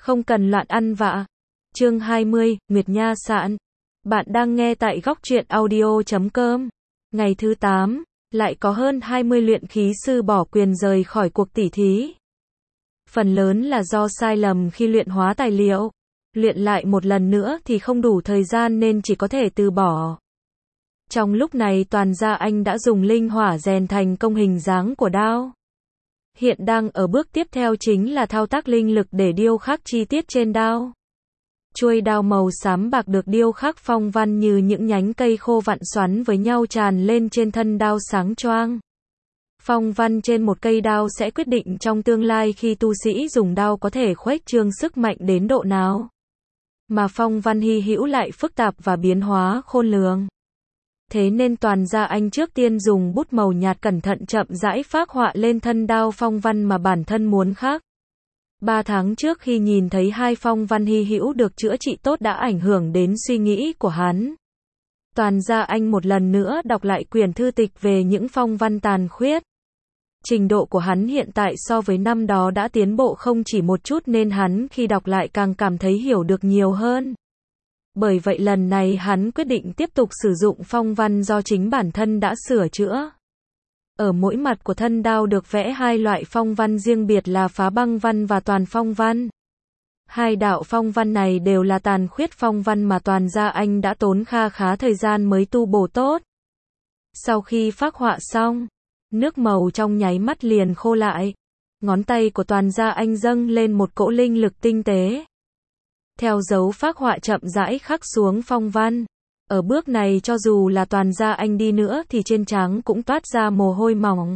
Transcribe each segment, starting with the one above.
Không cần loạn ăn vạ. Chương 20, Nguyệt Nha Sạn. Bạn đang nghe tại góc truyện audio.com. Ngày thứ 8, lại có hơn 20 luyện khí sư bỏ quyền rời khỏi cuộc tỉ thí. Phần lớn là do sai lầm khi luyện hóa tài liệu. Luyện lại một lần nữa thì không đủ thời gian nên chỉ có thể từ bỏ. Trong lúc này Toàn Gia Anh đã dùng linh hỏa rèn thành công hình dáng của đao. Hiện đang ở bước tiếp theo chính là thao tác linh lực để điêu khắc chi tiết trên đao. Chuôi đao màu xám bạc được điêu khắc phong văn như những nhánh cây khô vặn xoắn với nhau tràn lên trên thân đao sáng choang. Phong văn trên một cây đao sẽ quyết định trong tương lai khi tu sĩ dùng đao có thể khuếch trương sức mạnh đến độ nào. Mà phong văn hy hữu lại phức tạp và biến hóa khôn lường. Thế nên Toàn Gia Anh trước tiên dùng bút màu nhạt cẩn thận chậm rãi phác họa lên thân đao phong văn mà bản thân muốn khắc. 3 tháng trước khi nhìn thấy hai phong văn hy hữu được chữa trị tốt đã ảnh hưởng đến suy nghĩ của hắn. Toàn Gia Anh một lần nữa đọc lại quyển thư tịch về những phong văn tàn khuyết. Trình độ của hắn hiện tại so với năm đó đã tiến bộ không chỉ một chút nên hắn khi đọc lại càng cảm thấy hiểu được nhiều hơn. Bởi vậy lần này hắn quyết định tiếp tục sử dụng phong văn do chính bản thân đã sửa chữa. Ở mỗi mặt của thân đao được vẽ hai loại phong văn riêng biệt là phá băng văn và toàn phong văn. Hai đạo phong văn này đều là tàn khuyết phong văn mà Toàn Gia Anh đã tốn kha khá thời gian mới tu bổ tốt. Sau khi phác họa xong, nước màu trong nháy mắt liền khô lại. Ngón tay của Toàn Gia Anh dâng lên một cỗ linh lực tinh tế. Theo dấu phác họa chậm rãi khắc xuống phong văn. Ở bước này cho dù là Toàn Gia Anh đi nữa thì trên trán cũng toát ra mồ hôi mỏng.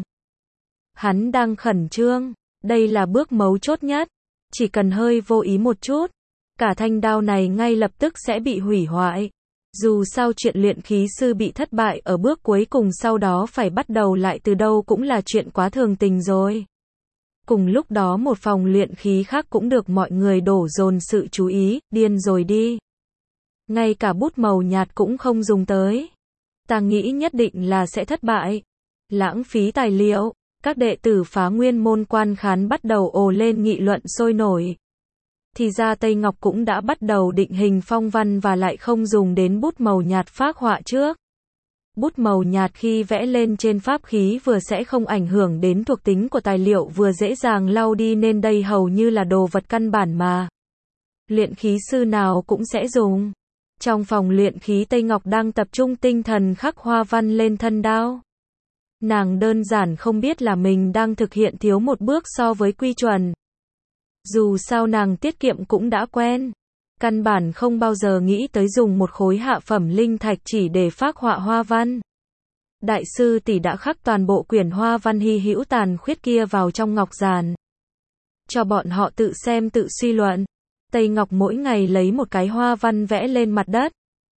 Hắn đang khẩn trương, đây là bước mấu chốt nhất. Chỉ cần hơi vô ý một chút, cả thanh đao này ngay lập tức sẽ bị hủy hoại. Dù sao chuyện luyện khí sư bị thất bại ở bước cuối cùng sau đó phải bắt đầu lại từ đâu cũng là chuyện quá thường tình rồi. Cùng lúc đó một phòng luyện khí khác cũng được mọi người đổ dồn sự chú ý, điên rồi đi. Ngay cả bút màu nhạt cũng không dùng tới. Ta nghĩ nhất định là sẽ thất bại. Lãng phí tài liệu, các đệ tử Phá Nguyên môn quan khán bắt đầu ồ lên nghị luận sôi nổi. Thì ra Tây Ngọc cũng đã bắt đầu định hình phong văn và lại không dùng đến bút màu nhạt phác họa trước. Bút màu nhạt khi vẽ lên trên pháp khí vừa sẽ không ảnh hưởng đến thuộc tính của tài liệu vừa dễ dàng lau đi nên đây hầu như là đồ vật căn bản mà luyện khí sư nào cũng sẽ dùng. Trong phòng luyện khí Tây Ngọc đang tập trung tinh thần khắc hoa văn lên thân đao. Nàng đơn giản không biết là mình đang thực hiện thiếu một bước so với quy chuẩn. Dù sao nàng tiết kiệm cũng đã quen. Căn bản không bao giờ nghĩ tới dùng một khối hạ phẩm linh thạch chỉ để phác họa hoa văn. Đại sư tỷ đã khắc toàn bộ quyển hoa văn hy hữu tàn khuyết kia vào trong ngọc giản. Cho bọn họ tự xem tự suy luận. Tây Ngọc mỗi ngày lấy một cái hoa văn vẽ lên mặt đất,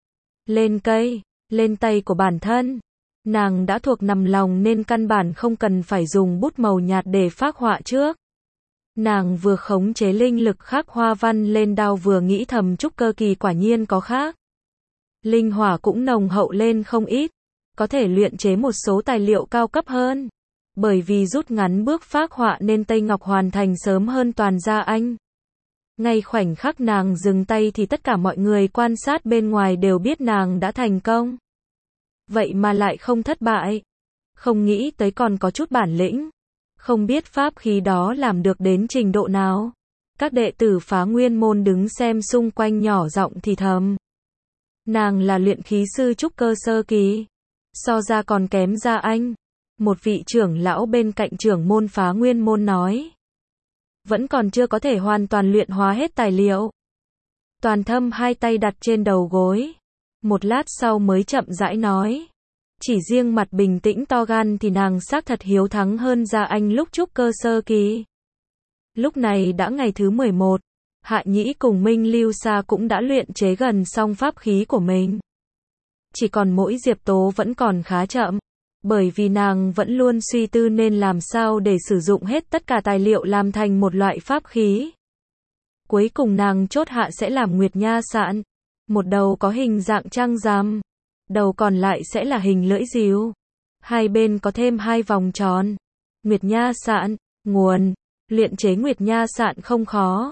lên cây, lên tay của bản thân. Nàng đã thuộc nằm lòng nên căn bản không cần phải dùng bút màu nhạt để phác họa trước. Nàng vừa khống chế linh lực khắc hoa văn lên đao vừa nghĩ thầm trúc cơ kỳ quả nhiên có khác. Linh hỏa cũng nồng hậu lên không ít, có thể luyện chế một số tài liệu cao cấp hơn. Bởi vì rút ngắn bước phác họa nên Tây Ngọc hoàn thành sớm hơn Toàn Gia Anh. Ngay khoảnh khắc nàng dừng tay thì tất cả mọi người quan sát bên ngoài đều biết nàng đã thành công. Vậy mà lại không thất bại. Không nghĩ tới còn có chút bản lĩnh. Không biết pháp khí đó làm được đến trình độ nào. Các đệ tử Phá Nguyên môn đứng xem xung quanh nhỏ giọng thì thầm. Nàng là luyện khí sư trúc cơ sơ kỳ. So ra còn kém Gia Anh. Một vị trưởng lão bên cạnh trưởng môn Phá Nguyên môn nói. Vẫn còn chưa có thể hoàn toàn luyện hóa hết tài liệu. Toàn Thâm hai tay đặt trên đầu gối. Một lát sau mới chậm rãi nói. Chỉ riêng mặt bình tĩnh to gan thì nàng xác thật hiếu thắng hơn Gia Anh lúc trúc cơ sơ kỳ. Lúc này đã ngày thứ 11. Hạ Nhĩ cùng Minh Lưu Sa cũng đã luyện chế gần xong pháp khí của mình. Chỉ còn mỗi Diệp Tố vẫn còn khá chậm. Bởi vì nàng vẫn luôn suy tư nên làm sao để sử dụng hết tất cả tài liệu làm thành một loại pháp khí. Cuối cùng nàng chốt hạ sẽ làm Nguyệt Nha Sạn. Một đầu có hình dạng trăng rằm. Đầu còn lại sẽ là hình lưỡi rìu. Hai bên có thêm hai vòng tròn. Nguyệt Nha Sạn, nguồn. Luyện chế Nguyệt Nha Sạn không khó.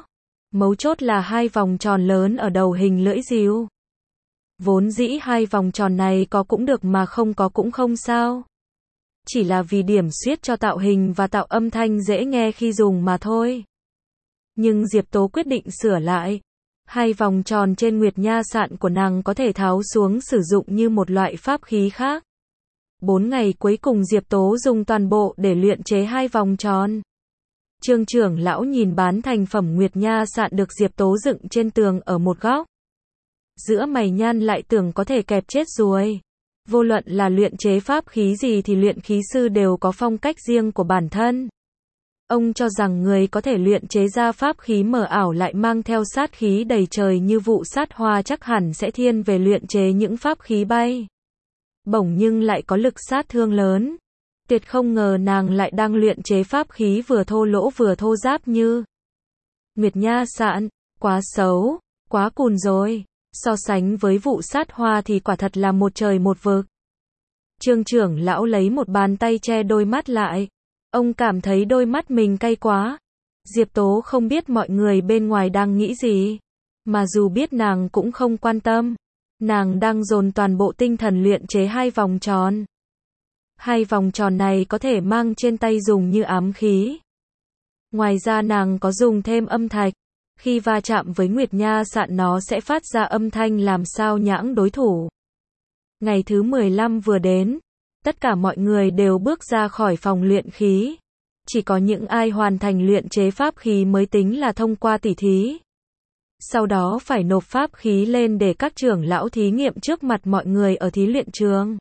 Mấu chốt là hai vòng tròn lớn ở đầu hình lưỡi dìu. Vốn dĩ hai vòng tròn này có cũng được mà không có cũng không sao. Chỉ là vì điểm xuyết cho tạo hình và tạo âm thanh dễ nghe khi dùng mà thôi. Nhưng Diệp Tố quyết định sửa lại. Hai vòng tròn trên nguyệt nha sạn của nàng có thể tháo xuống sử dụng như một loại pháp khí khác. 4 ngày cuối cùng Diệp Tố dùng toàn bộ để luyện chế hai vòng tròn. Trương trưởng lão nhìn bán thành phẩm nguyệt nha sạn được Diệp Tố dựng trên tường ở một góc. Giữa mày nhăn lại tưởng có thể kẹp chết ruồi. Vô luận là luyện chế pháp khí gì thì luyện khí sư đều có phong cách riêng của bản thân. Ông cho rằng người có thể luyện chế ra pháp khí mờ ảo lại mang theo sát khí đầy trời như vụ sát hoa chắc hẳn sẽ thiên về luyện chế những pháp khí bay bổng nhưng lại có lực sát thương lớn. Tuyệt không ngờ nàng lại đang luyện chế pháp khí vừa thô lỗ vừa thô ráp như nguyệt nha sạn. Quá xấu, quá cùn rồi. So sánh với vụ sát hoa thì quả thật là một trời một vực. Trương trưởng lão lấy một bàn tay che đôi mắt lại. Ông cảm thấy đôi mắt mình cay quá. Diệp Tố không biết mọi người bên ngoài đang nghĩ gì. Mà dù biết nàng cũng không quan tâm. Nàng đang dồn toàn bộ tinh thần luyện chế hai vòng tròn. Hai vòng tròn này có thể mang trên tay dùng như ám khí. Ngoài ra nàng có dùng thêm âm thạch. Khi va chạm với nguyệt nha sạn nó sẽ phát ra âm thanh làm sao nhãng đối thủ. Ngày thứ 15 vừa đến. Tất cả mọi người đều bước ra khỏi phòng luyện khí. Chỉ có những ai hoàn thành luyện chế pháp khí mới tính là thông qua tỉ thí. Sau đó phải nộp pháp khí lên để các trưởng lão thí nghiệm trước mặt mọi người ở thí luyện trường.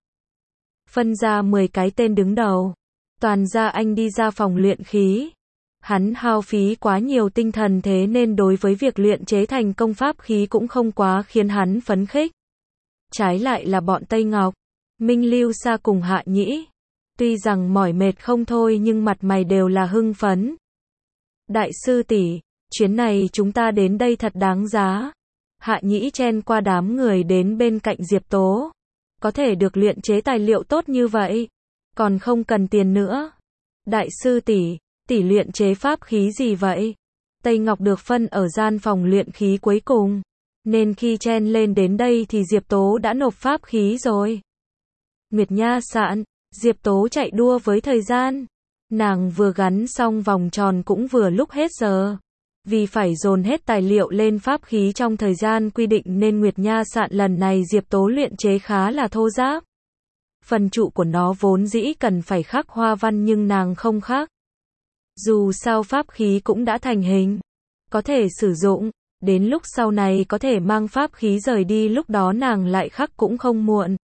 Phân ra 10 cái tên đứng đầu. Toàn gia anh đi ra phòng luyện khí. Hắn hao phí quá nhiều tinh thần thế nên đối với việc luyện chế thành công pháp khí cũng không quá khiến hắn phấn khích. Trái lại là bọn Tây Ngọc, Minh Lưu Sa cùng Hạ Nhĩ. Tuy rằng mỏi mệt không thôi nhưng mặt mày đều là hưng phấn. Đại sư tỷ, chuyến này chúng ta đến đây thật đáng giá. Hạ Nhĩ chen qua đám người đến bên cạnh Diệp Tố. Có thể được luyện chế tài liệu tốt như vậy, còn không cần tiền nữa. Đại sư tỷ, tỷ luyện chế pháp khí gì vậy? Tây Ngọc được phân ở gian phòng luyện khí cuối cùng, nên khi chen lên đến đây thì Diệp Tố đã nộp pháp khí rồi. Nguyệt nha sạn, Diệp Tố chạy đua với thời gian. Nàng vừa gắn xong vòng tròn cũng vừa lúc hết giờ. Vì phải dồn hết tài liệu lên pháp khí trong thời gian quy định nên Nguyệt nha sạn lần này Diệp Tố luyện chế khá là thô ráp. Phần trụ của nó vốn dĩ cần phải khắc hoa văn nhưng nàng không khắc. Dù sao pháp khí cũng đã thành hình, có thể sử dụng, đến lúc sau này có thể mang pháp khí rời đi lúc đó nàng lại khắc cũng không muộn.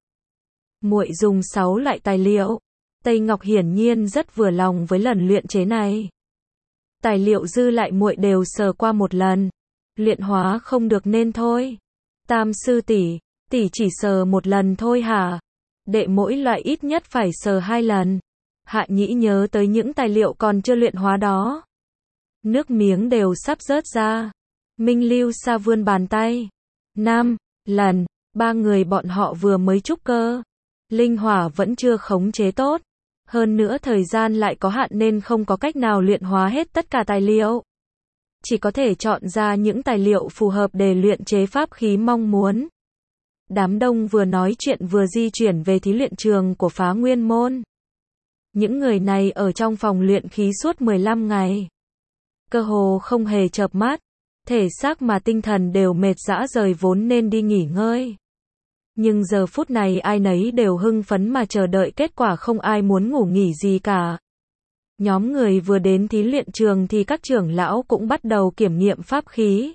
Muội dùng 6 loại tài liệu. Tây Ngọc hiển nhiên rất vừa lòng với lần luyện chế này. Tài liệu dư lại muội đều sờ qua một lần. Luyện hóa không được nên thôi. Tam sư tỷ, tỷ chỉ sờ một lần thôi hả? Đệ mỗi loại ít nhất phải sờ 2 lần. Hạ Nhĩ nhớ tới những tài liệu còn chưa luyện hóa đó. Nước miếng đều sắp rớt ra. Minh Lưu Sa vươn bàn tay. 5 lần, 3 người bọn họ vừa mới trúc cơ. Linh hỏa vẫn chưa khống chế tốt. Hơn nữa thời gian lại có hạn nên không có cách nào luyện hóa hết tất cả tài liệu. Chỉ có thể chọn ra những tài liệu phù hợp để luyện chế pháp khí mong muốn. Đám đông vừa nói chuyện vừa di chuyển về thí luyện trường của Phá Nguyên Môn. Những người này ở trong phòng luyện khí suốt 15 ngày. Cơ hồ không hề chợp mắt. Thể xác mà tinh thần đều mệt rã rời vốn nên đi nghỉ ngơi. Nhưng giờ phút này ai nấy đều hưng phấn mà chờ đợi kết quả không ai muốn ngủ nghỉ gì cả. Nhóm người vừa đến thí luyện trường thì các trưởng lão cũng bắt đầu kiểm nghiệm pháp khí.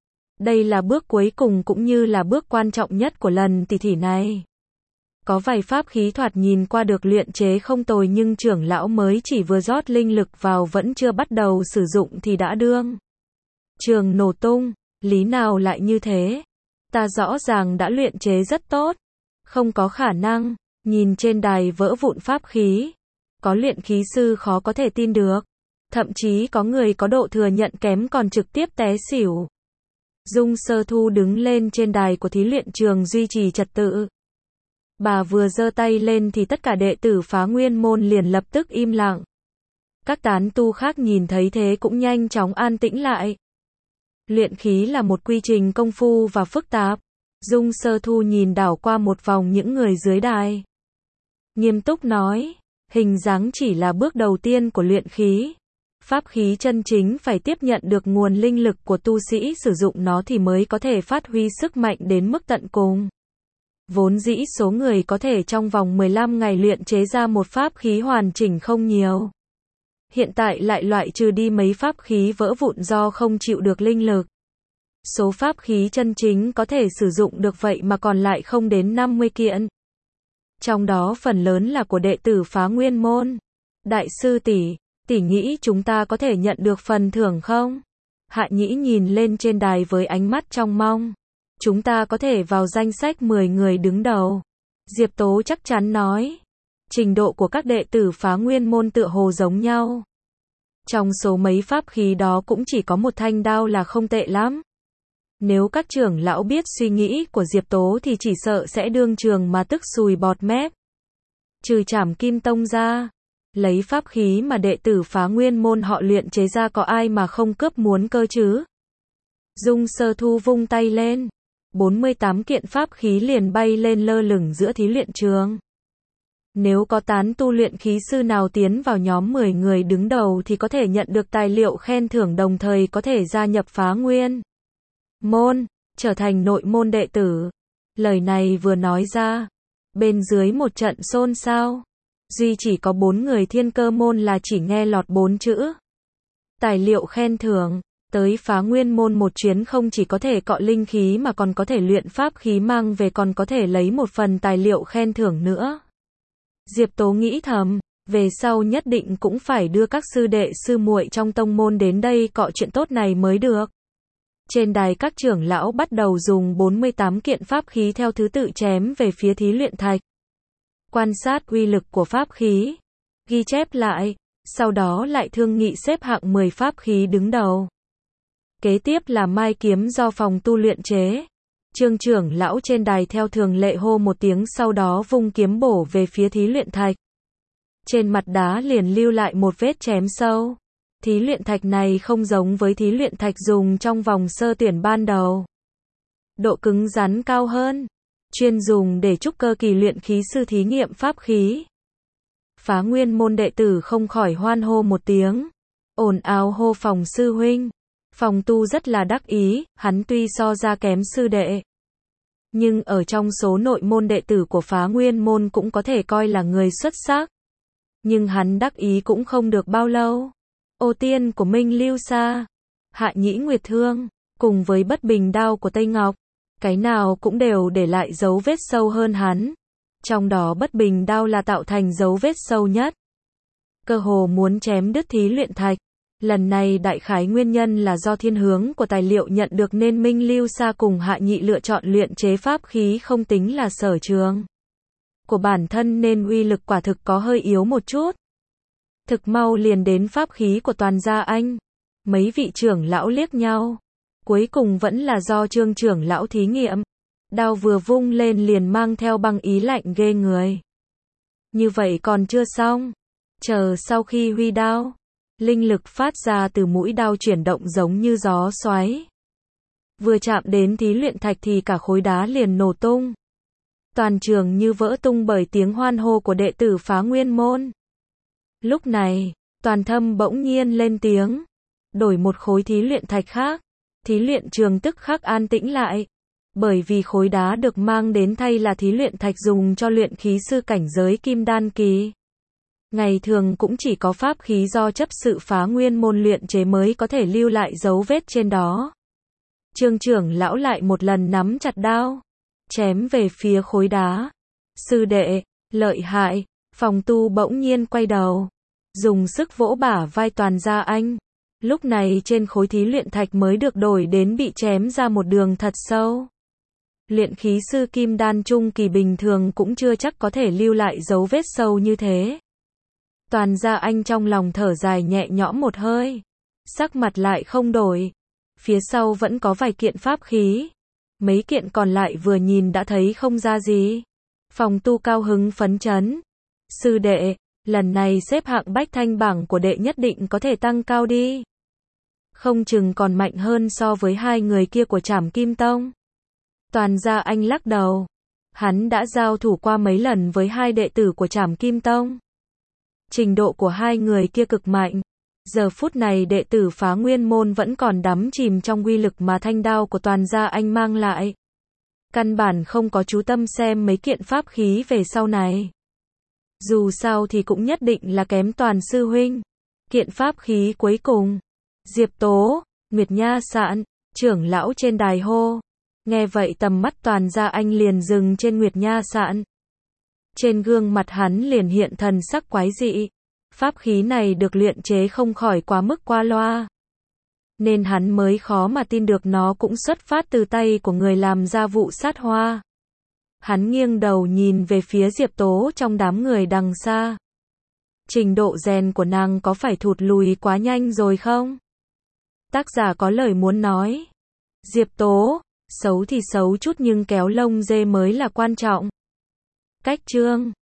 Đây là bước cuối cùng cũng như là bước quan trọng nhất của lần tỉ thí này. Có vài pháp khí thoạt nhìn qua được luyện chế không tồi nhưng trưởng lão mới chỉ vừa rót linh lực vào vẫn chưa bắt đầu sử dụng thì đã đương trường nổ tung, lý nào lại như thế? Ta rõ ràng đã luyện chế rất tốt, không có khả năng. Nhìn trên đài vỡ vụn pháp khí, có luyện khí sư khó có thể tin được, thậm chí có người có độ thừa nhận kém còn trực tiếp té xỉu. Dung Sơ Thu đứng lên trên đài của thí luyện trường duy trì trật tự. Bà vừa giơ tay lên thì tất cả đệ tử Phá Nguyên Môn liền lập tức im lặng. Các tán tu khác nhìn thấy thế cũng nhanh chóng an tĩnh lại. Luyện khí là một quy trình công phu và phức tạp. Dung Sơ Thu nhìn đảo qua một vòng những người dưới đài. Nghiêm túc nói, hình dáng chỉ là bước đầu tiên của luyện khí. Pháp khí chân chính phải tiếp nhận được nguồn linh lực của tu sĩ sử dụng nó thì mới có thể phát huy sức mạnh đến mức tận cùng. Vốn dĩ số người có thể trong vòng 15 ngày luyện chế ra một pháp khí hoàn chỉnh không nhiều. Hiện tại lại loại trừ đi mấy pháp khí vỡ vụn do không chịu được linh lực. Số pháp khí chân chính có thể sử dụng được vậy mà còn lại không đến 50 kiện. Trong đó phần lớn là của đệ tử Phá Nguyên môn. Đại sư tỷ nghĩ chúng ta có thể nhận được phần thưởng không? Hạ Nhĩ nhìn lên trên đài với ánh mắt trông mong. Chúng ta có thể vào danh sách 10 người đứng đầu. Diệp Tố chắc chắn nói. Trình độ của các đệ tử Phá Nguyên môn tựa hồ giống nhau. Trong số mấy pháp khí đó cũng chỉ có một thanh đao là không tệ lắm. Nếu các trưởng lão biết suy nghĩ của Diệp Tố thì chỉ sợ sẽ đương trường mà tức sùi bọt mép. Trừ Trảm Kim Tông ra, lấy pháp khí mà đệ tử Phá Nguyên môn họ luyện chế ra có ai mà không cướp muốn cơ chứ? Dung Sơ Thu vung tay lên, 48 kiện pháp khí liền bay lên lơ lửng giữa thí luyện trường. Nếu có tán tu luyện khí sư nào tiến vào nhóm 10 người đứng đầu thì có thể nhận được tài liệu khen thưởng, đồng thời có thể gia nhập Phá Nguyên môn, trở thành nội môn đệ tử. Lời này vừa nói ra, bên dưới một trận xôn xao. Duy chỉ có 4 người Thiên Cơ môn là chỉ nghe lọt 4 chữ. Tài liệu khen thưởng, tới Phá Nguyên môn một chuyến không chỉ có thể cọ linh khí mà còn có thể luyện pháp khí mang về, còn có thể lấy một phần tài liệu khen thưởng nữa. Diệp Tố nghĩ thầm, về sau nhất định cũng phải đưa các sư đệ sư muội trong tông môn đến đây cọ chuyện tốt này mới được. Trên đài các trưởng lão bắt đầu dùng 48 kiện pháp khí theo thứ tự chém về phía thí luyện thạch. Quan sát uy lực của pháp khí, ghi chép lại, sau đó lại thương nghị xếp hạng 10 pháp khí đứng đầu. Kế tiếp là mai kiếm do phòng tu luyện chế. Trương trưởng lão trên đài theo thường lệ hô một tiếng, sau đó vung kiếm bổ về phía thí luyện thạch. Trên mặt đá liền lưu lại một vết chém sâu. Thí luyện thạch này không giống với thí luyện thạch dùng trong vòng sơ tuyển ban đầu. Độ cứng rắn cao hơn, chuyên dùng để trúc cơ kỳ luyện khí sư thí nghiệm pháp khí. Phá Nguyên môn đệ tử không khỏi hoan hô một tiếng, ồn ào hô phòng sư huynh. Phòng tu rất là đắc ý, hắn tuy so ra kém sư đệ, nhưng ở trong số nội môn đệ tử của Phá Nguyên môn cũng có thể coi là người xuất sắc. Nhưng hắn đắc ý cũng không được bao lâu. Ô tiên của Minh Lưu Sa, Hạ Nhĩ Nguyệt Thương, cùng với Bất Bình Đao của Tây Ngọc, cái nào cũng đều để lại dấu vết sâu hơn hắn. Trong đó Bất Bình Đao là tạo thành dấu vết sâu nhất. Cơ hồ muốn chém đứt thí luyện thạch. Lần này đại khái nguyên nhân là do thiên hướng của tài liệu nhận được nên Minh Lưu Sa cùng Hạ Nhị lựa chọn luyện chế pháp khí không tính là sở trường của bản thân, nên uy lực quả thực có hơi yếu một chút. Thực mau liền đến pháp khí của Toàn Gia Anh. Mấy vị trưởng lão liếc nhau. Cuối cùng vẫn là do Trương trưởng lão thí nghiệm. Đao vừa vung lên liền mang theo băng ý lạnh ghê người. Như vậy còn chưa xong. Chờ sau khi huy đao, linh lực phát ra từ mũi đao chuyển động giống như gió xoáy. Vừa chạm đến thí luyện thạch thì cả khối đá liền nổ tung. Toàn trường như vỡ tung bởi tiếng hoan hô của đệ tử Phá Nguyên môn. Lúc này, Toàn Thâm bỗng nhiên lên tiếng, đổi một khối thí luyện thạch khác. Thí luyện trường tức khắc an tĩnh lại, bởi vì khối đá được mang đến thay là thí luyện thạch dùng cho luyện khí sư cảnh giới kim đan kỳ. Ngày thường cũng chỉ có pháp khí do chấp sự Phá Nguyên môn luyện chế mới có thể lưu lại dấu vết trên đó. Trương trưởng lão lại một lần nắm chặt đao, chém về phía khối đá. Sư đệ, lợi hại. Phòng tu bỗng nhiên quay đầu, dùng sức vỗ bả vai Toàn Gia Anh. Lúc này trên khối thí luyện thạch mới được đổi đến bị chém ra một đường thật sâu. Luyện khí sư kim đan trung kỳ bình thường cũng chưa chắc có thể lưu lại dấu vết sâu như thế. Toàn Gia Anh trong lòng thở dài nhẹ nhõm một hơi, sắc mặt lại không đổi. Phía sau vẫn có vài kiện pháp khí, mấy kiện còn lại vừa nhìn đã thấy không ra gì. Phòng tu cao hứng phấn chấn. Sư đệ, lần này xếp hạng bách thanh bảng của đệ nhất định có thể tăng cao đi. Không chừng còn mạnh hơn so với hai người kia của Trảm Kim Tông. Toàn Gia Anh lắc đầu. Hắn đã giao thủ qua mấy lần với hai đệ tử của Trảm Kim Tông. Trình độ của hai người kia cực mạnh. Giờ phút này đệ tử Phá Nguyên Môn vẫn còn đắm chìm trong uy lực mà thanh đao của Toàn Gia Anh mang lại. Căn bản không có chú tâm xem mấy kiện pháp khí về sau này. Dù sao thì cũng nhất định là kém Toàn sư huynh. Kiện pháp khí cuối cùng. Diệp Tố, Nguyệt Nha Sạn, trưởng lão trên đài hô. Nghe vậy tầm mắt Toàn Gia Anh liền dừng trên Nguyệt Nha Sạn. Trên gương mặt hắn liền hiện thần sắc quái dị. Pháp khí này được luyện chế không khỏi quá mức qua loa. Nên hắn mới khó mà tin được nó cũng xuất phát từ tay của người làm ra vụ sát hoa. Hắn nghiêng đầu nhìn về phía Diệp Tố trong đám người đằng xa. Trình độ rèn của nàng có phải thụt lùi quá nhanh rồi không? Tác giả có lời muốn nói. Diệp Tố, xấu thì xấu chút nhưng kéo lông dê mới là quan trọng. Cách chương